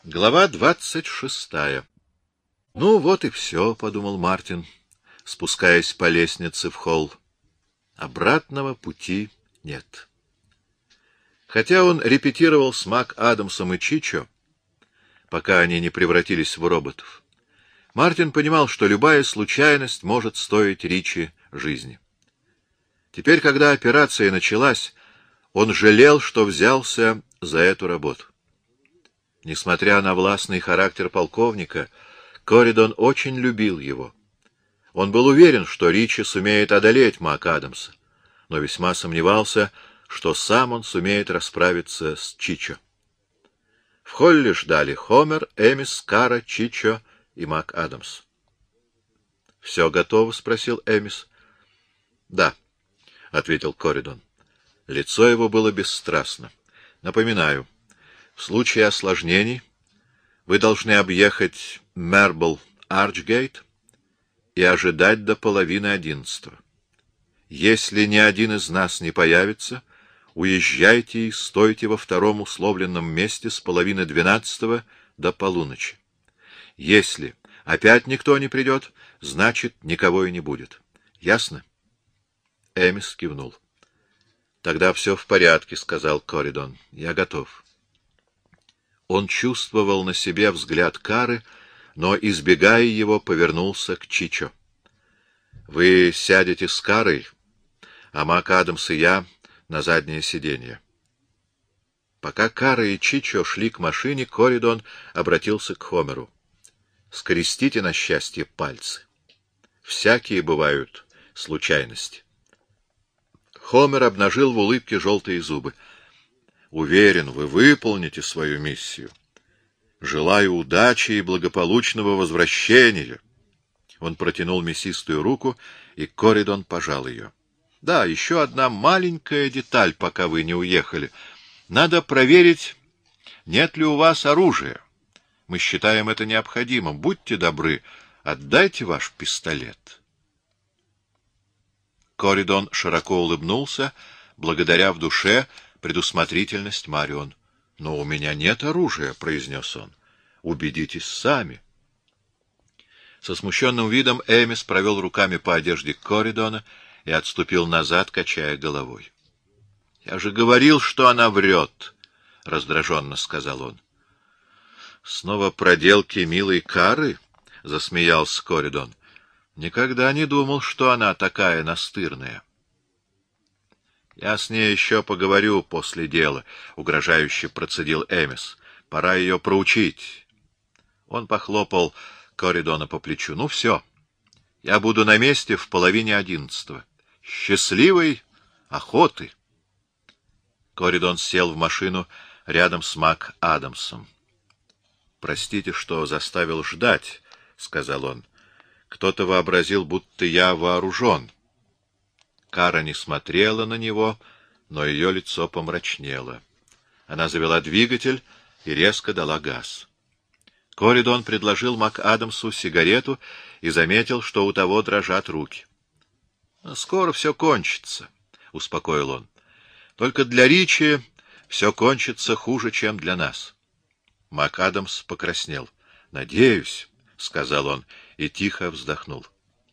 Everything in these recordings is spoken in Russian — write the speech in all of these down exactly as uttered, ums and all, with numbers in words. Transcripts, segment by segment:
Глава двадцать шестая. Ну вот и все, — подумал Мартин, спускаясь по лестнице в холл. Обратного пути нет. Хотя он репетировал с Мак Адамсом и Чичо, пока они не превратились в роботов, Мартин понимал, что любая случайность может стоить Ричи жизни. Теперь, когда операция началась, он жалел, что взялся за эту работу. Несмотря на властный характер полковника, Коридон очень любил его. Он был уверен, что Ричи сумеет одолеть Мак Адамса, но весьма сомневался, что сам он сумеет расправиться с Чичо. В холле ждали Хомер, Эмис, Кара, Чичо и Мак Адамс. — Все готово? — спросил Эмис. — Да, — ответил Коридон. Лицо его было бесстрастно. — Напоминаю, в случае осложнений вы должны объехать Мербл-Арчгейт и ожидать до половины одиннадцатого. Если ни один из нас не появится, уезжайте и стойте во втором условленном месте с половины двенадцатого до полуночи. Если опять никто не придет, значит, никого и не будет. Ясно? Эмис кивнул. — Тогда все в порядке, — сказал Коридон. — Я готов. Он чувствовал на себе взгляд Кары, но, избегая его, повернулся к Чичо. — Вы сядете с Карой, а Мак Адамс и я на заднее сиденье. Пока Кара и Чичо шли к машине, Коридон обратился к Хомеру. — Скрестите на счастье пальцы. Всякие бывают случайности. Хомер обнажил в улыбке желтые зубы. Уверен, вы выполните свою миссию. Желаю удачи и благополучного возвращения. Он протянул мясистую руку, и Коридон пожал ее. Да, еще одна маленькая деталь, пока вы не уехали. Надо проверить, нет ли у вас оружия. Мы считаем это необходимым. Будьте добры, отдайте ваш пистолет. Коридон широко улыбнулся, благодаря в душе предусмотрительность Марион. — Но у меня нет оружия, — произнес он. — Убедитесь сами. Со смущенным видом Эмис провел руками по одежде Коридона и отступил назад, качая головой. — Я же говорил, что она врет, — раздраженно сказал он. — Снова проделки милой Кары? — засмеялся Коридон. — Никогда не думал, что она такая настырная. — Я с ней еще поговорю после дела, — угрожающе процедил Эмис. — Пора ее проучить. Он похлопал Коридона по плечу. — Ну все, я буду на месте в половине одиннадцатого. Счастливой охоты! Коридон сел в машину рядом с Мак Адамсом. — Простите, что заставил ждать, — сказал он. — Кто-то вообразил, будто я вооружен. Кара не смотрела на него, но ее лицо помрачнело. Она завела двигатель и резко дала газ. Коридон предложил Мак Адамсу сигарету и заметил, что у того дрожат руки. — Скоро все кончится, — успокоил он. — Только для Ричи все кончится хуже, чем для нас. Мак Адамс покраснел. — Надеюсь, — сказал он и тихо вздохнул.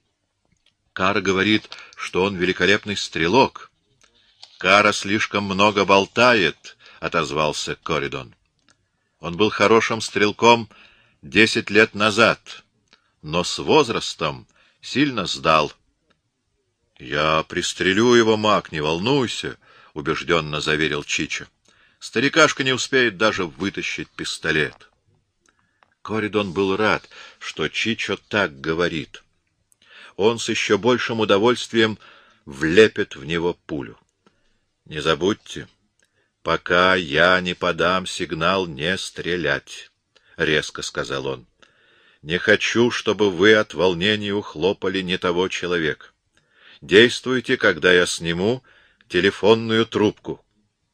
Кара говорит, что он великолепный стрелок. — Кара слишком много болтает, — отозвался Коридон. Он был хорошим стрелком десять лет назад, но с возрастом сильно сдал. — Я пристрелю его, Мак, не волнуйся, — убежденно заверил Чичо. Старикашка не успеет даже вытащить пистолет. Коридон был рад, что Чичо так говорит. Он с еще большим удовольствием влепит в него пулю. — Не забудьте, пока я не подам сигнал не стрелять, — резко сказал он. — Не хочу, чтобы вы от волнения ухлопали не того человека. Действуйте, когда я сниму телефонную трубку.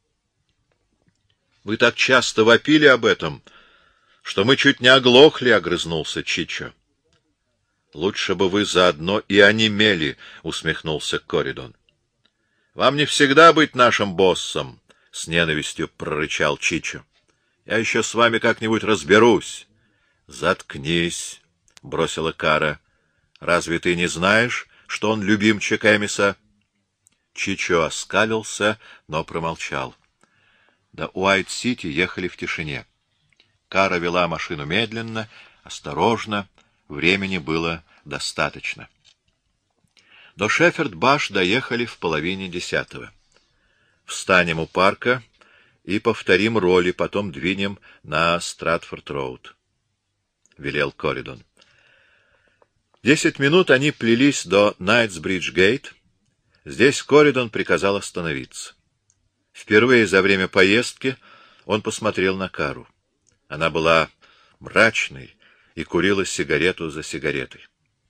— Вы так часто вопили об этом, что мы чуть не оглохли, — огрызнулся Чичо. — Лучше бы вы заодно и онемели, — усмехнулся Коридон. — Вам не всегда быть нашим боссом, — с ненавистью прорычал Чичо. Я еще с вами как-нибудь разберусь. — Заткнись, — бросила Кара. — Разве ты не знаешь, что он любимчик Эмиса? Чичо оскалился, но промолчал. До Уайт-Сити ехали в тишине. Кара вела машину медленно, осторожно, времени было достаточно. До Шеффорд-Баш доехали в половине десятого. Встанем у парка и повторим роли, потом двинем на Стратфорд-Роуд, — велел Коридон. Десять минут они плелись до Найтсбридж-Гейт. Здесь Коридон приказал остановиться. Впервые за время поездки он посмотрел на Кару. Она была мрачной и курила сигарету за сигаретой.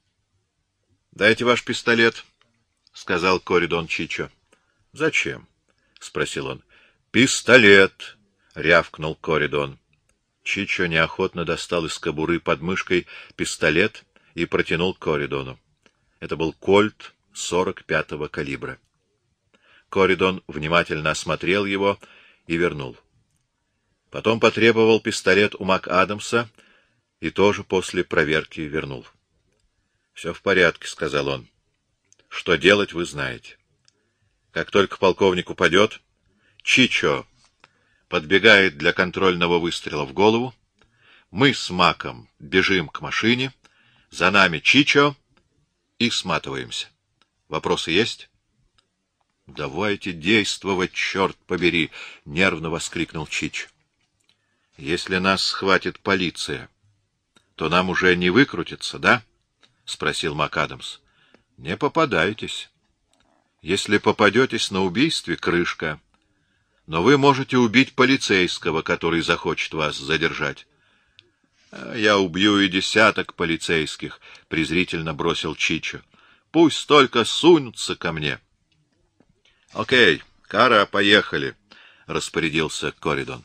— Дайте ваш пистолет, — сказал Коридон Чичо. — Зачем? — спросил он. — Пистолет! — рявкнул Коридон. Чичо неохотно достал из кобуры под мышкой пистолет и протянул Коридону. Это был кольт сорок пятого калибра. Коридон внимательно осмотрел его и вернул. Потом потребовал пистолет у МакАдамса и тоже после проверки вернул. — Все в порядке, — сказал он. — Что делать, вы знаете. Как только полковник упадет, Чичо подбегает для контрольного выстрела в голову, мы с Маком бежим к машине, за нами Чичо и сматываемся. Вопросы есть? — Давайте действовать, черт побери! — нервно воскликнул Чичо. — Если нас схватит полиция, то нам уже не выкрутиться, да? — спросил МакАдамс. — Не попадайтесь. Если попадетесь на убийстве, крышка. Но вы можете убить полицейского, который захочет вас задержать. — Я убью и десяток полицейских, — презрительно бросил Чичо. — Пусть только сунутся ко мне. — Окей, Кара, поехали, — распорядился Коридон.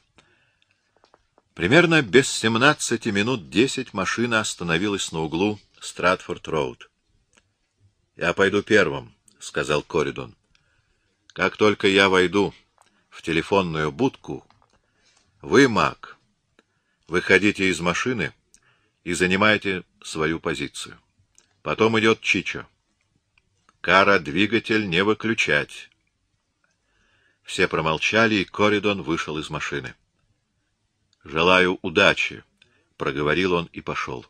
Примерно без семнадцати минут десять машина остановилась на углу Стратфорд-Роуд. — Я пойду первым, — сказал Коридон. — Как только я войду в телефонную будку, вы, Мак, выходите из машины и занимайте свою позицию. Потом идет Чичо. Кара, двигатель не выключать. Все промолчали, и Коридон вышел из машины. — Желаю удачи, — проговорил он и пошел.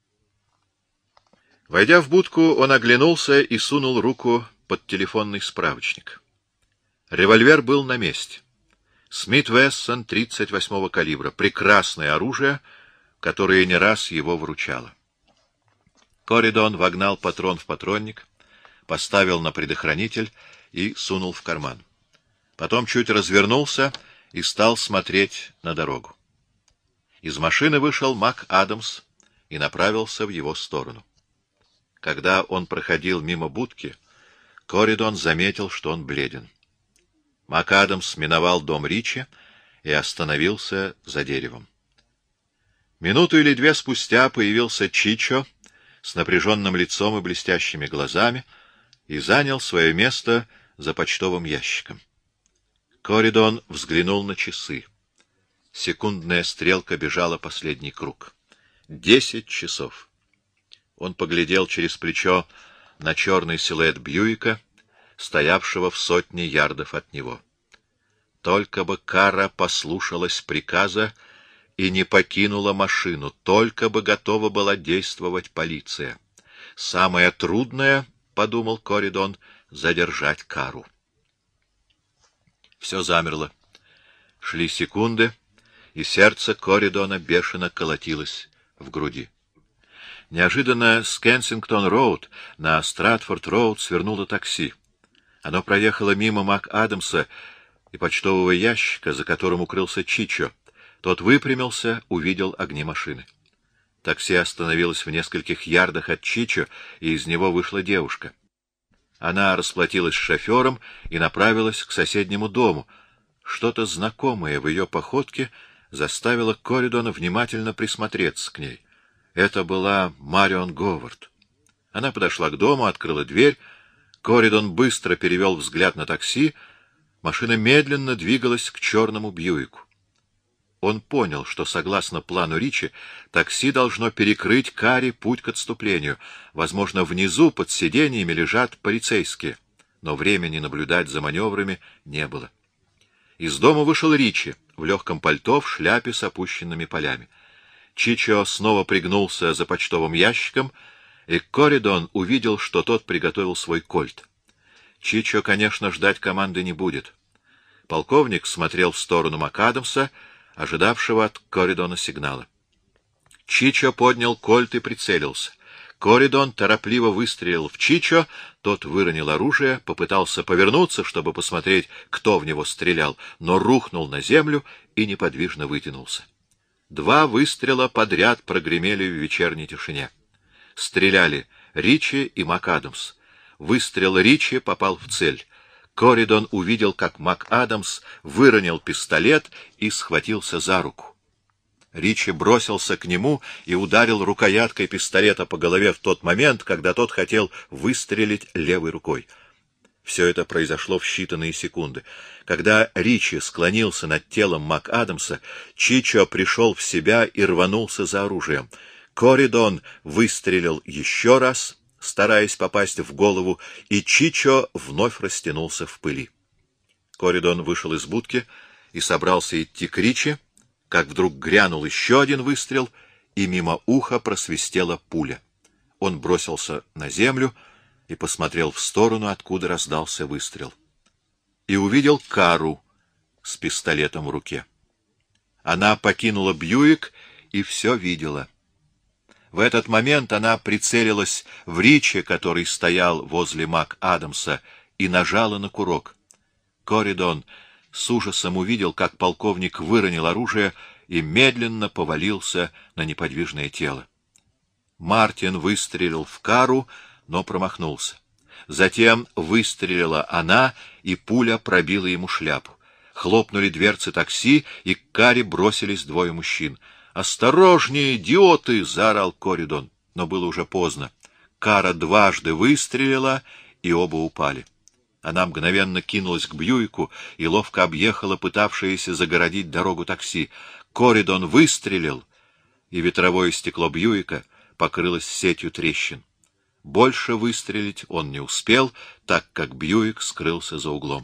Войдя в будку, он оглянулся и сунул руку под телефонный справочник. Револьвер был на месте. Смит Вессон тридцать восьмого калибра. Прекрасное оружие, которое не раз его вручало. Коридон вогнал патрон в патронник, поставил на предохранитель и сунул в карман. Потом чуть развернулся и стал смотреть на дорогу. Из машины вышел МакАдамс и направился в его сторону. Когда он проходил мимо будки, Коридон заметил, что он бледен. МакАдамс миновал дом Ричи и остановился за деревом. Минуту или две спустя появился Чичо с напряженным лицом и блестящими глазами и занял свое место за почтовым ящиком. Коридон взглянул на часы. Секундная стрелка бежала последний круг. Десять часов. Он поглядел через плечо на черный силуэт Бьюика, стоявшего в сотне ярдов от него. Только бы Кара послушалась приказа и не покинула машину, только бы готова была действовать полиция. Самое трудное, — подумал Коридон, — задержать Кару. Все замерло. Шли секунды, и сердце Коридона бешено колотилось в груди. Неожиданно с Кенсингтон-Роуд на Стратфорд-Роуд свернуло такси. Оно проехало мимо МакАдамса и почтового ящика, за которым укрылся Чичо. Тот выпрямился, увидел огни машины. Такси остановилось в нескольких ярдах от Чичо, и из него вышла девушка. Она расплатилась с шофером и направилась к соседнему дому. Что-то знакомое в ее походке заставило Коридона внимательно присмотреться к ней. Это была Марион Говард. Она подошла к дому, открыла дверь. Коридон быстро перевел взгляд на такси. Машина медленно двигалась к черному Бьюику. Он понял, что, согласно плану Ричи, такси должно перекрыть Карри путь к отступлению. Возможно, внизу под сиденьями лежат полицейские, но времени наблюдать за маневрами не было. Из дома вышел Ричи в легком пальто, в шляпе с опущенными полями. Чичо снова пригнулся за почтовым ящиком, и Коридон увидел, что тот приготовил свой кольт. Чичо, конечно, ждать команды не будет. Полковник смотрел в сторону МакАдамса, ожидавшего от Коридона сигнала. Чичо поднял кольт и прицелился. Коридон торопливо выстрелил в Чичо, тот выронил оружие, попытался повернуться, чтобы посмотреть, кто в него стрелял, но рухнул на землю и неподвижно вытянулся. Два выстрела подряд прогремели в вечерней тишине. Стреляли Ричи и МакАдамс. Выстрел Ричи попал в цель. Коридон увидел, как МакАдамс выронил пистолет и схватился за руку. Ричи бросился к нему и ударил рукояткой пистолета по голове в тот момент, когда тот хотел выстрелить левой рукой. Все это произошло в считанные секунды. Когда Ричи склонился над телом МакАдамса, Чичо пришел в себя и рванулся за оружием. Коридон выстрелил еще раз, стараясь попасть в голову, и Чичо вновь растянулся в пыли. Коридон вышел из будки и собрался идти к Ричи, как вдруг грянул еще один выстрел, и мимо уха просвистела пуля. Он бросился на землю и посмотрел в сторону, откуда раздался выстрел. И увидел Кару с пистолетом в руке. Она покинула Бьюик и все видела. В этот момент она прицелилась в Ричи, который стоял возле МакАдамса, и нажала на курок. Коридон с ужасом увидел, как полковник выронил оружие и медленно повалился на неподвижное тело. Мартин выстрелил в Кару, но промахнулся. Затем выстрелила она, и пуля пробила ему шляпу. Хлопнули дверцы такси, и к Каре бросились двое мужчин. «Осторожнее, идиоты!» — заорал Коридон. Но было уже поздно. Кара дважды выстрелила, и оба упали. Она мгновенно кинулась к Бьюику и ловко объехала пытавшееся загородить дорогу такси. Коридон выстрелил, и ветровое стекло Бьюика покрылось сетью трещин. Больше выстрелить он не успел, так как Бьюик скрылся за углом.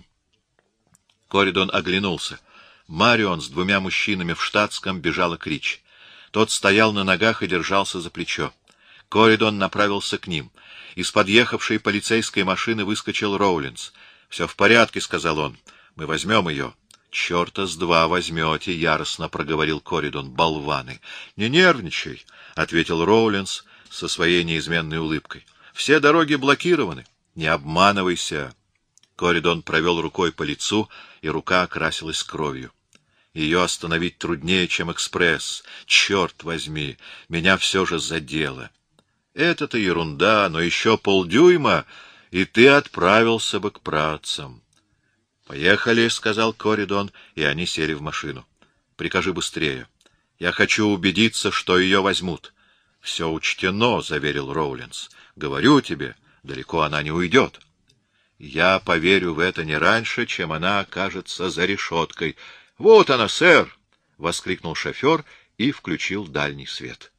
Коридон оглянулся. Марион с двумя мужчинами в штатском бежала к Ричи. Тот стоял на ногах и держался за плечо. Коридон направился к ним. Из подъехавшей полицейской машины выскочил Роулинс. — Все в порядке, — сказал он. — Мы возьмем ее. — Черта с два возьмете, — яростно проговорил Коридон. — Болваны! — Не нервничай, — ответил Роулинс со своей неизменной улыбкой. — Все дороги блокированы. Не обманывайся. Коридон провел рукой по лицу, и рука окрасилась кровью. Ее остановить труднее, чем экспресс. Черт возьми, меня все же задело. Это-то ерунда, но еще полдюйма, и ты отправился бы к працам. — Поехали, — сказал Коридон, и они сели в машину. — Прикажи быстрее. Я хочу убедиться, что ее возьмут. — Все учтено, — заверил Роулинс. — Говорю тебе, далеко она не уйдет. — Я поверю в это не раньше, чем она окажется за решеткой. — Вот она, сэр! — воскликнул шофер и включил дальний свет.